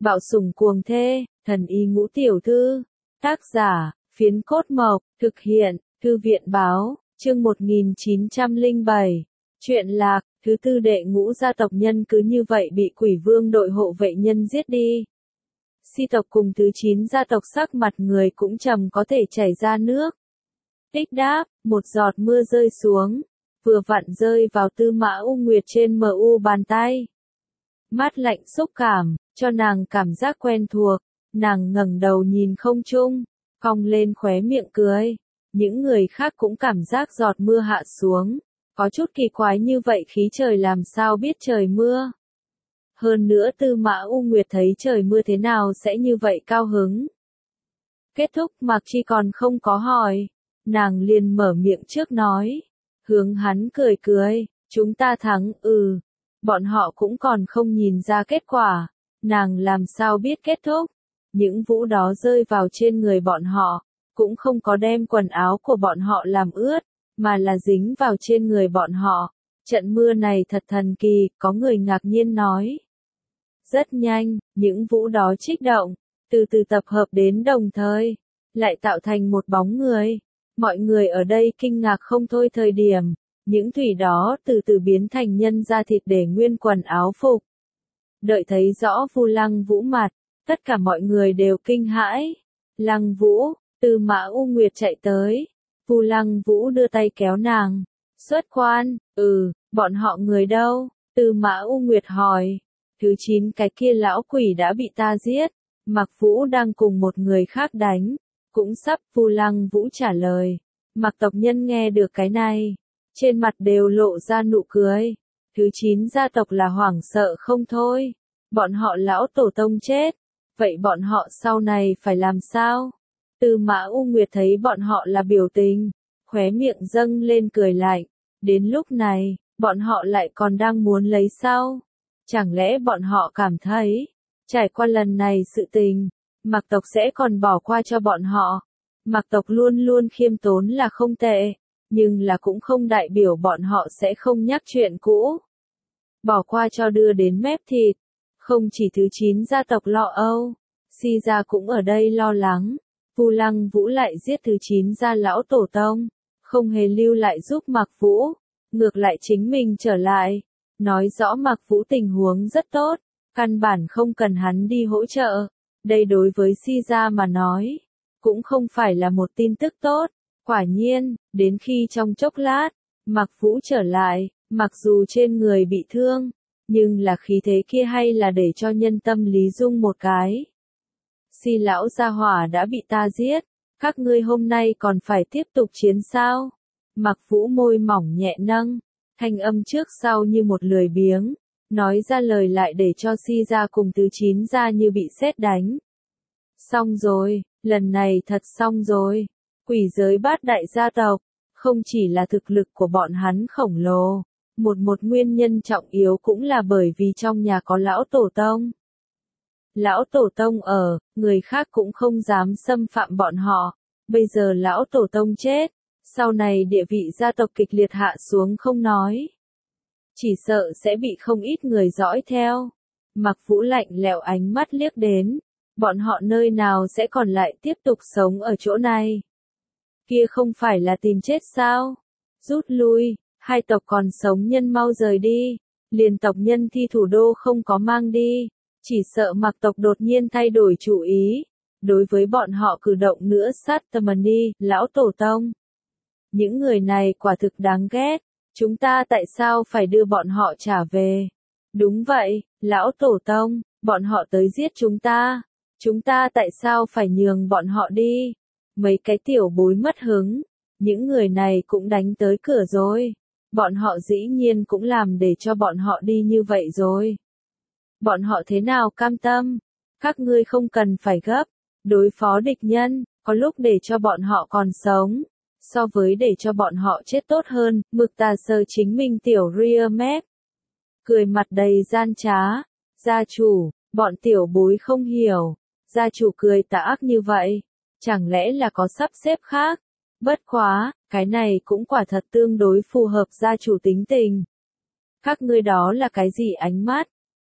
Bạo sủng cuồng thê, thần y ngũ tiểu thư. Tác giả, Phiến Cốt Mộc, thực hiện, Thư viện báo, chương 1907. Chuyện lạc, thứ tư đệ ngũ gia tộc nhân cứ như vậy bị Quỷ Vương đội hộ vệ nhân giết đi. Si tộc cùng thứ 9 gia tộc sắc mặt người cũng trầm có thể chảy ra nước. Tích đáp, một giọt mưa rơi xuống, vừa vặn rơi vào Tư Mã U Nguyệt trên mu bàn tay. Mát lạnh xúc cảm, cho nàng cảm giác quen thuộc, nàng ngẩng đầu nhìn không trung, cong lên khóe miệng cười. Những người khác cũng cảm giác giọt mưa hạ xuống, có chút kỳ quái như vậy khí trời làm sao biết trời mưa. Hơn nữa Tư Mã U Nguyệt thấy trời mưa thế nào sẽ như vậy cao hứng. Kết thúc Mạc Chi còn không có hỏi, nàng liền mở miệng trước nói, hướng hắn cười cười, chúng ta thắng, bọn họ cũng còn không nhìn ra kết quả, nàng làm sao biết kết thúc, những vũ đó rơi vào trên người bọn họ, cũng không có đem quần áo của bọn họ làm ướt, mà là dính vào trên người bọn họ. Trận mưa này thật thần kỳ, có người ngạc nhiên nói. Rất nhanh, những vũ đó trích động, từ từ tập hợp đến đồng thời, lại tạo thành một bóng người. Mọi người ở đây kinh ngạc không thôi thời điểm, những thủy đó từ từ biến thành nhân da thịt để nguyên quần áo phục. Đợi thấy rõ Vu Lăng Vũ mặt, tất cả mọi người đều kinh hãi. Lăng Vũ, Tư Mã U Nguyệt chạy tới, Vu Lăng Vũ đưa tay kéo nàng. Xuất quan, bọn họ người đâu? Tư Mã U Nguyệt hỏi. Thứ 9 cái kia lão quỷ đã bị ta giết, Mạc Vũ đang cùng một người khác đánh, cũng sắp. Vu Lăng Vũ trả lời. Mạc tộc nhân nghe được cái này, trên mặt đều lộ ra nụ cười. Thứ 9 gia tộc là hoảng sợ không thôi, bọn họ lão tổ tông chết, vậy bọn họ sau này phải làm sao? Tư Mã U Nguyệt thấy bọn họ là biểu tình, khóe miệng dâng lên cười lạnh, đến lúc này, bọn họ lại còn đang muốn lấy sao? Chẳng lẽ bọn họ cảm thấy, trải qua lần này sự tình, Mạc tộc sẽ còn bỏ qua cho bọn họ? Mạc tộc luôn luôn khiêm tốn là không tệ, nhưng là cũng không đại biểu bọn họ sẽ không nhắc chuyện cũ. Bỏ qua cho đưa đến mép thịt, không chỉ thứ 9 gia tộc lo âu, Si gia cũng ở đây lo lắng. Vu Lăng Vũ lại giết thứ 9 gia lão tổ tông, không hề lưu lại giúp Mạc Vũ, ngược lại chính mình trở lại, nói rõ Mạc Vũ tình huống rất tốt, căn bản không cần hắn đi hỗ trợ. Đây đối với Si gia mà nói, cũng không phải là một tin tức tốt. Quả nhiên, đến khi trong chốc lát, Mạc Vũ trở lại, mặc dù trên người bị thương, nhưng là khí thế kia hay là để cho nhân tâm lý rung một cái. Si lão gia hỏa đã bị ta giết, các ngươi hôm nay còn phải tiếp tục chiến sao? Mạc Vũ môi mỏng nhẹ nâng, thanh âm trước sau như một lười biếng, nói ra lời lại để cho Si gia cùng thứ 9 gia như bị sét đánh. Xong rồi, lần này thật xong rồi. Quỷ giới bát đại gia tộc, không chỉ là thực lực của bọn hắn khổng lồ, một nguyên nhân trọng yếu cũng là bởi vì trong nhà có lão tổ tông. Lão tổ tông ở, người khác cũng không dám xâm phạm bọn họ. Bây giờ lão tổ tông chết, sau này địa vị gia tộc kịch liệt hạ xuống không nói, chỉ sợ sẽ bị không ít người dõi theo. Mạc Vũ lạnh lẽo ánh mắt liếc đến, bọn họ nơi nào sẽ còn lại tiếp tục sống ở chỗ này? Kia không phải là tìm chết sao? Rút lui, hai tộc còn sống nhân mau rời đi, liền tộc nhân thi thủ đô không có mang đi, chỉ sợ Mạc tộc đột nhiên thay đổi chủ ý, đối với bọn họ cử động nữa sát Tamani, lão tổ tông. Những người này quả thực đáng ghét, chúng ta tại sao phải đưa bọn họ trả về? Đúng vậy, lão tổ tông, bọn họ tới giết chúng ta tại sao phải nhường bọn họ đi? Mấy cái tiểu bối mất hứng, những người này cũng đánh tới cửa rồi. Bọn họ dĩ nhiên cũng làm để cho bọn họ đi như vậy rồi. Bọn họ thế nào cam tâm? Các ngươi không cần phải gấp, đối phó địch nhân, có lúc để cho bọn họ còn sống, so với để cho bọn họ chết tốt hơn. Mực Tà Sơ chính mình tiểu ria mép, cười mặt đầy gian trá. Gia chủ, bọn tiểu bối không hiểu, gia chủ cười tà ác như vậy. Chẳng lẽ là có sắp xếp khác? Bất quá, cái này cũng quả thật tương đối phù hợp gia chủ tính tình. Các ngươi đó là cái gì ánh mắt?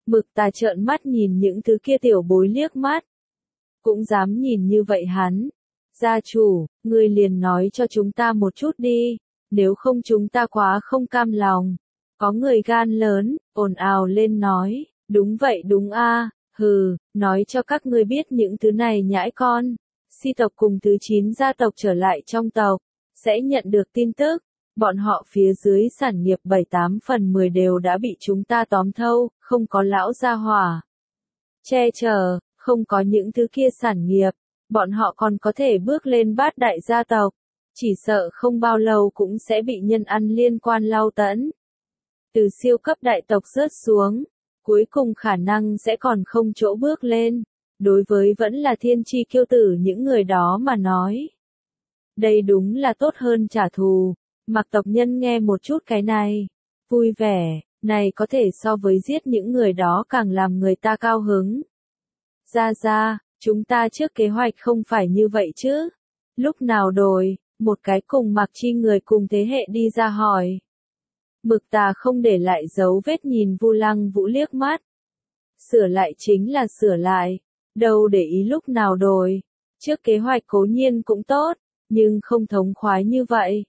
Mực Tà trợn mắt nhìn những thứ kia tiểu bối liếc mắt. Cũng dám nhìn như vậy hắn. Gia chủ, ngươi liền nói cho chúng ta một chút đi, nếu không chúng ta quá không cam lòng. Có người gan lớn, ồn ào lên nói, đúng vậy đúng a, hừ, nói cho các ngươi biết những thứ này nhãi con. Si tộc cùng thứ 9 gia tộc trở lại trong tộc, sẽ nhận được tin tức. Bọn họ phía dưới sản nghiệp 7-8 phần 10 đều đã bị chúng ta tóm thâu, không có lão gia hỏa che chở, không có những thứ kia sản nghiệp, bọn họ còn có thể bước lên bát đại gia tộc, chỉ sợ không bao lâu cũng sẽ bị nhân ăn liên quan lau tẫn. Từ siêu cấp đại tộc rớt xuống, cuối cùng khả năng sẽ còn không chỗ bước lên, đối với vẫn là thiên chi kiêu tử những người đó mà nói. Đây đúng là tốt hơn trả thù. Mặc tộc nhân nghe một chút cái này, vui vẻ, này có thể so với giết những người đó càng làm người ta cao hứng. Ra, chúng ta trước kế hoạch không phải như vậy chứ. Lúc nào đổi, một cái cùng Mặc Chi người cùng thế hệ đi ra hỏi. Mực Tà không để lại dấu vết nhìn Vu Lăng Vũ liếc mắt. Sửa lại chính là sửa lại, đâu để ý lúc nào đổi. Trước kế hoạch cố nhiên cũng tốt, nhưng không thống khoái như vậy.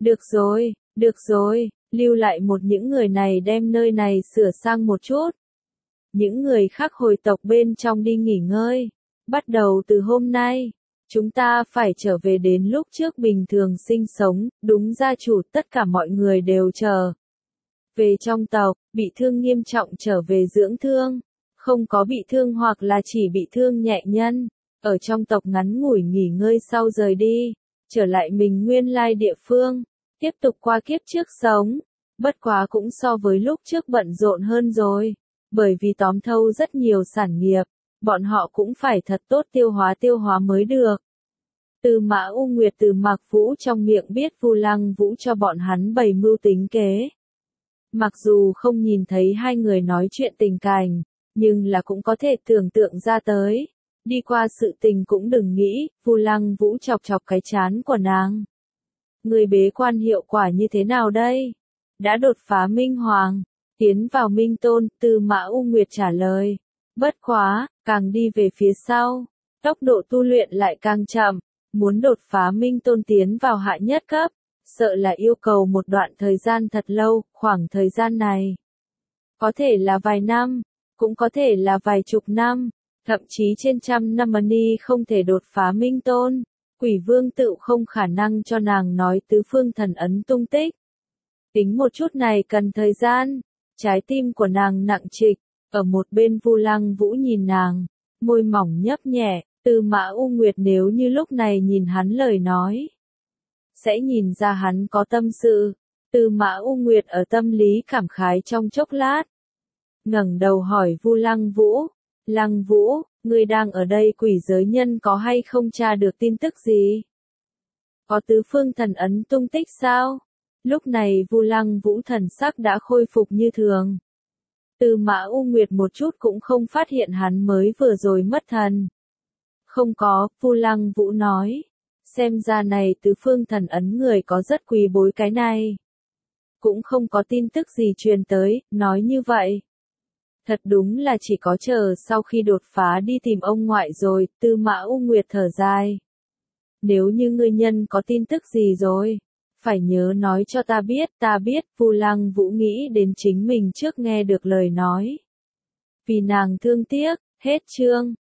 Được rồi, lưu lại một những người này đem nơi này sửa sang một chút. Những người khác hồi tộc bên trong đi nghỉ ngơi. Bắt đầu từ hôm nay, chúng ta phải trở về đến lúc trước bình thường sinh sống, đúng gia chủ tất cả mọi người đều chờ. Về trong tộc, bị thương nghiêm trọng trở về dưỡng thương, không có bị thương hoặc là chỉ bị thương nhẹ nhân, ở trong tộc ngắn ngủi nghỉ ngơi sau rời đi, trở lại mình nguyên lai địa phương. Tiếp tục qua kiếp trước sống, bất quá cũng so với lúc trước bận rộn hơn rồi, bởi vì tóm thâu rất nhiều sản nghiệp, bọn họ cũng phải thật tốt tiêu hóa mới được. Từ Mã U Nguyệt từ Mạc Vũ trong miệng biết Vu Lăng Vũ cho bọn hắn bày mưu tính kế. Mặc dù không nhìn thấy hai người nói chuyện tình cảnh, nhưng là cũng có thể tưởng tượng ra tới. Đi qua sự tình cũng đừng nghĩ, Vu Lăng Vũ chọc chọc cái trán của nàng. Người bế quan hiệu quả như thế nào đây? Đã đột phá Minh Hoàng, tiến vào Minh Tôn, Từ Mã U Nguyệt trả lời. Bất quá, càng đi về phía sau, tốc độ tu luyện lại càng chậm, muốn đột phá Minh Tôn tiến vào hạ nhất cấp, sợ là yêu cầu một đoạn thời gian thật lâu, khoảng thời gian này. Có thể là vài năm, cũng có thể là vài chục năm, thậm chí trên 100 năm Mani không thể đột phá Minh Tôn. Quỷ Vương tự không khả năng cho nàng nói tứ phương thần ấn tung tích. Tính một chút này cần thời gian, trái tim của nàng nặng trịch, ở một bên Vu Lăng Vũ nhìn nàng, môi mỏng nhấp nhẹ, Từ Mã U Nguyệt nếu như lúc này nhìn hắn lời nói, sẽ nhìn ra hắn có tâm sự. Từ Mã U Nguyệt ở tâm lý cảm khái trong chốc lát, ngẩng đầu hỏi Vu Lăng Vũ, Lăng Vũ, ngươi đang ở đây quỷ giới nhân có hay không tra được tin tức gì? Có tứ phương thần ấn tung tích sao? Lúc này Vu Lăng Vũ thần sắc đã khôi phục như thường. Từ Mã U Nguyệt một chút cũng không phát hiện hắn mới vừa rồi mất thần. Không có, Vu Lăng Vũ nói. Xem ra này tứ phương thần ấn người có rất quý bối cái này. Cũng không có tin tức gì truyền tới, nói như vậy. Thật đúng là chỉ có chờ sau khi đột phá đi tìm ông ngoại rồi, Tư Mã U Nguyệt thở dài. Nếu như ngươi nhân có tin tức gì rồi, phải nhớ nói cho ta biết, Vu Lăng Vũ nghĩ đến chính mình trước nghe được lời nói. Vì nàng thương tiếc, hết chương.